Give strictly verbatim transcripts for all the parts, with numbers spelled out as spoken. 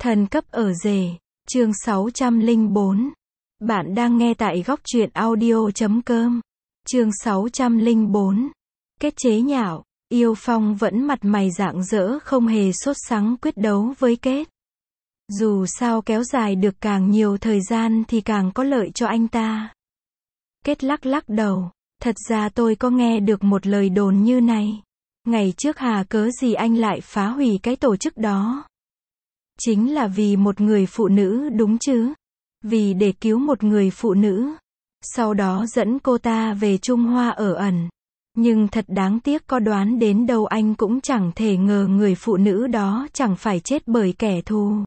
Thần cấp ở rể, chương sáu trăm lẻ bốn. Bạn đang nghe tại góc truyện audio chấm com. Chương sáu trăm lẻ bốn. Kết chế nhạo, Yêu Phong vẫn mặt mày rạng rỡ không hề sốt sắng quyết đấu với Kết. Dù sao kéo dài được càng nhiều thời gian thì càng có lợi cho anh ta. Kết lắc lắc đầu, thật ra tôi có nghe được một lời đồn như này. Ngày trước hà cớ gì anh lại phá hủy cái tổ chức đó? Chính là vì một người phụ nữ đúng chứ? Vì để cứu một người phụ nữ. Sau đó dẫn cô ta về Trung Hoa ở ẩn. Nhưng thật đáng tiếc có đoán đến đâu anh cũng chẳng thể ngờ người phụ nữ đó chẳng phải chết bởi kẻ thù.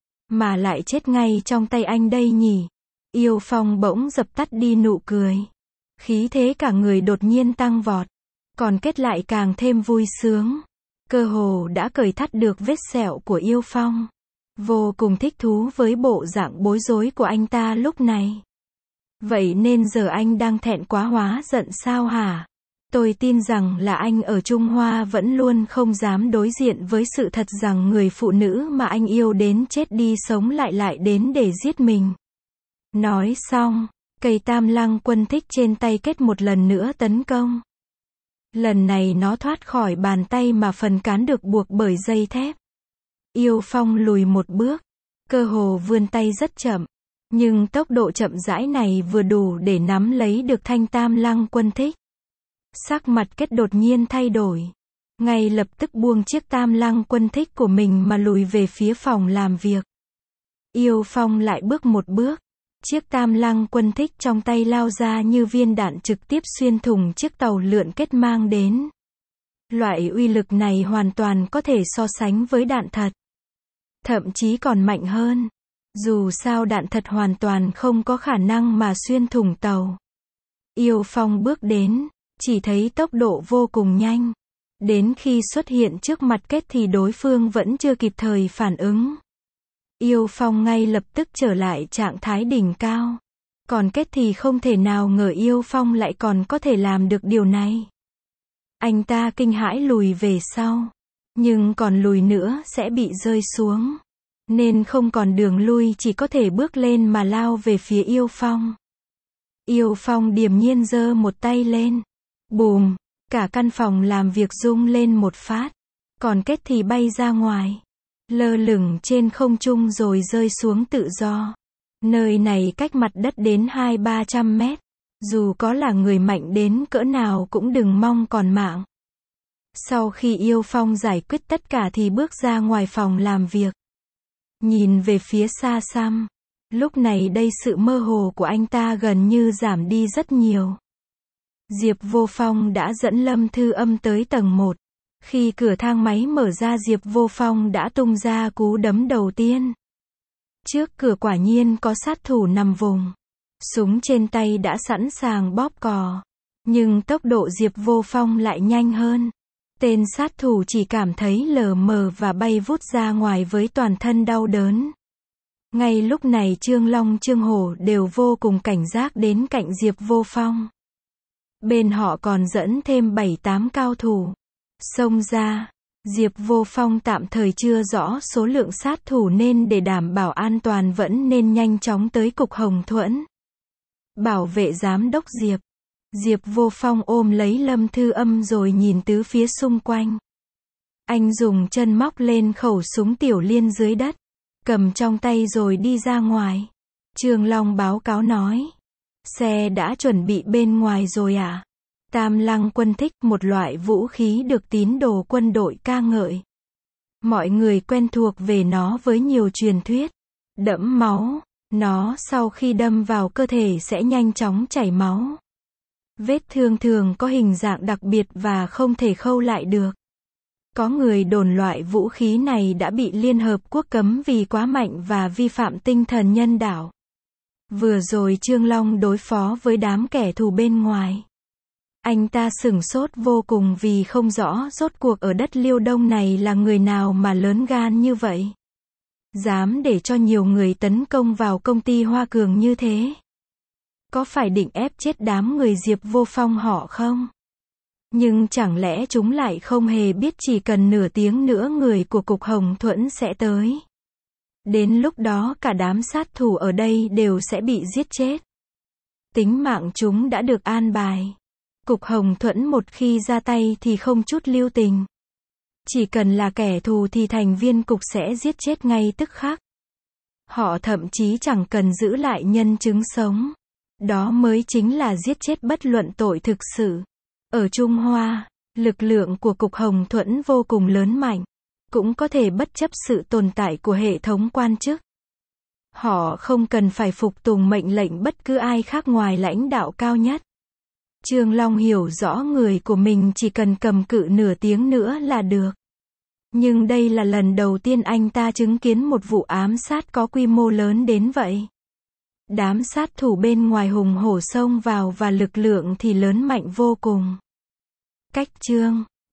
Mà lại chết ngay trong tay anh đây nhỉ? Yêu Phong bỗng dập tắt đi nụ cười. Khí thế cả người đột nhiên tăng vọt. Còn Kết lại càng thêm vui sướng. Cơ hồ đã cởi thắt được vết sẹo của Yêu Phong. Vô cùng thích thú với bộ dạng bối rối của anh ta lúc này. Vậy nên giờ anh đang thẹn quá hóa giận sao hả? Tôi tin rằng là anh ở Trung Hoa vẫn luôn không dám đối diện với sự thật rằng người phụ nữ mà anh yêu đến chết đi sống lại lại đến để giết mình. Nói xong, cây tam lăng quân thích trên tay Kết một lần nữa tấn công. Lần này nó thoát khỏi bàn tay mà phần cán được buộc bởi dây thép. Yêu Phong lùi một bước, cơ hồ vươn tay rất chậm, nhưng tốc độ chậm rãi này vừa đủ để nắm lấy được thanh tam lăng quân thích. Sắc mặt Kết đột nhiên thay đổi, ngay lập tức buông chiếc tam lăng quân thích của mình mà lùi về phía phòng làm việc. Yêu Phong lại bước một bước, chiếc tam lăng quân thích trong tay lao ra như viên đạn trực tiếp xuyên thủng chiếc tàu lượn Kết mang đến. Loại uy lực này hoàn toàn có thể so sánh với đạn thật. Thậm chí còn mạnh hơn. Dù sao đạn thật hoàn toàn không có khả năng mà xuyên thủng tàu. Yêu Phong bước đến, chỉ thấy tốc độ vô cùng nhanh. Đến khi xuất hiện trước mặt Kết thì đối phương vẫn chưa kịp thời phản ứng. Yêu Phong ngay lập tức trở lại trạng thái đỉnh cao. Còn Kết thì không thể nào ngờ Yêu Phong lại còn có thể làm được điều này. Anh ta kinh hãi lùi về sau. Nhưng còn lùi nữa sẽ bị rơi xuống. Nên không còn đường lui, chỉ có thể bước lên mà lao về phía Yêu Phong. Yêu Phong điềm nhiên giơ một tay lên. Bùm, cả căn phòng làm việc rung lên một phát. Còn Kết thì bay ra ngoài. Lơ lửng trên không trung rồi rơi xuống tự do. Nơi này cách mặt đất đến hai ba trăm mét. Dù có là người mạnh đến cỡ nào cũng đừng mong còn mạng. Sau khi Yêu Phong giải quyết tất cả thì bước ra ngoài phòng làm việc. Nhìn về phía xa xăm. Lúc này đây sự mơ hồ của anh ta gần như giảm đi rất nhiều. Diệp Vô Phong đã dẫn Lâm Thư Âm tới tầng một. Khi cửa thang máy mở ra Diệp Vô Phong đã tung ra cú đấm đầu tiên. Trước cửa quả nhiên có sát thủ nằm vùng. Súng trên tay đã sẵn sàng bóp cò. Nhưng tốc độ Diệp Vô Phong lại nhanh hơn. Tên sát thủ chỉ cảm thấy lờ mờ và bay vút ra ngoài với toàn thân đau đớn. Ngay lúc này Trương Long Trương Hổ đều vô cùng cảnh giác đến cạnh Diệp Vô Phong. Bên họ còn dẫn thêm bảy tám cao thủ. Xông ra, Diệp Vô Phong tạm thời chưa rõ số lượng sát thủ nên để đảm bảo an toàn vẫn nên nhanh chóng tới cục Hồng Thuẫn. Bảo vệ giám đốc Diệp. Diệp Vô Phong ôm lấy Lâm Thư Âm rồi nhìn tứ phía xung quanh. Anh dùng chân móc lên khẩu súng tiểu liên dưới đất, cầm trong tay rồi đi ra ngoài. Trương Long báo cáo nói. Xe đã chuẩn bị bên ngoài rồi à? Tam lăng quân thích, một loại vũ khí được tín đồ quân đội ca ngợi. Mọi người quen thuộc về nó với nhiều truyền thuyết. Đẫm máu, nó sau khi đâm vào cơ thể sẽ nhanh chóng chảy máu. Vết thương thường có hình dạng đặc biệt và không thể khâu lại được. Có người đồn loại vũ khí này đã bị Liên Hợp Quốc cấm vì quá mạnh và vi phạm tinh thần nhân đạo. Vừa rồi Trương Long đối phó với đám kẻ thù bên ngoài. Anh ta sửng sốt vô cùng vì không rõ rốt cuộc ở đất Liêu Đông này là người nào mà lớn gan như vậy. Dám để cho nhiều người tấn công vào công ty Hoa Cường như thế. Có phải định ép chết đám người Diệp Vô Phong họ không? Nhưng chẳng lẽ chúng lại không hề biết chỉ cần nửa tiếng nữa người của cục Hồng Thuẫn sẽ tới. Đến lúc đó cả đám sát thủ ở đây đều sẽ bị giết chết. Tính mạng chúng đã được an bài. Cục Hồng Thuẫn một khi ra tay thì không chút lưu tình. Chỉ cần là kẻ thù thì thành viên cục sẽ giết chết ngay tức khắc. Họ thậm chí chẳng cần giữ lại nhân chứng sống. Đó mới chính là giết chết bất luận tội thực sự. Ở Trung Hoa, lực lượng của Cục Hồng Thuẫn vô cùng lớn mạnh. Cũng có thể bất chấp sự tồn tại của hệ thống quan chức. Họ không cần phải phục tùng mệnh lệnh bất cứ ai khác ngoài lãnh đạo cao nhất. Trương Long hiểu rõ người của mình chỉ cần cầm cự nửa tiếng nữa là được. Nhưng đây là lần đầu tiên anh ta chứng kiến một vụ ám sát có quy mô lớn đến vậy. Đám sát thủ bên ngoài hùng hổ xông vào và lực lượng thì lớn mạnh vô cùng. Cách Trương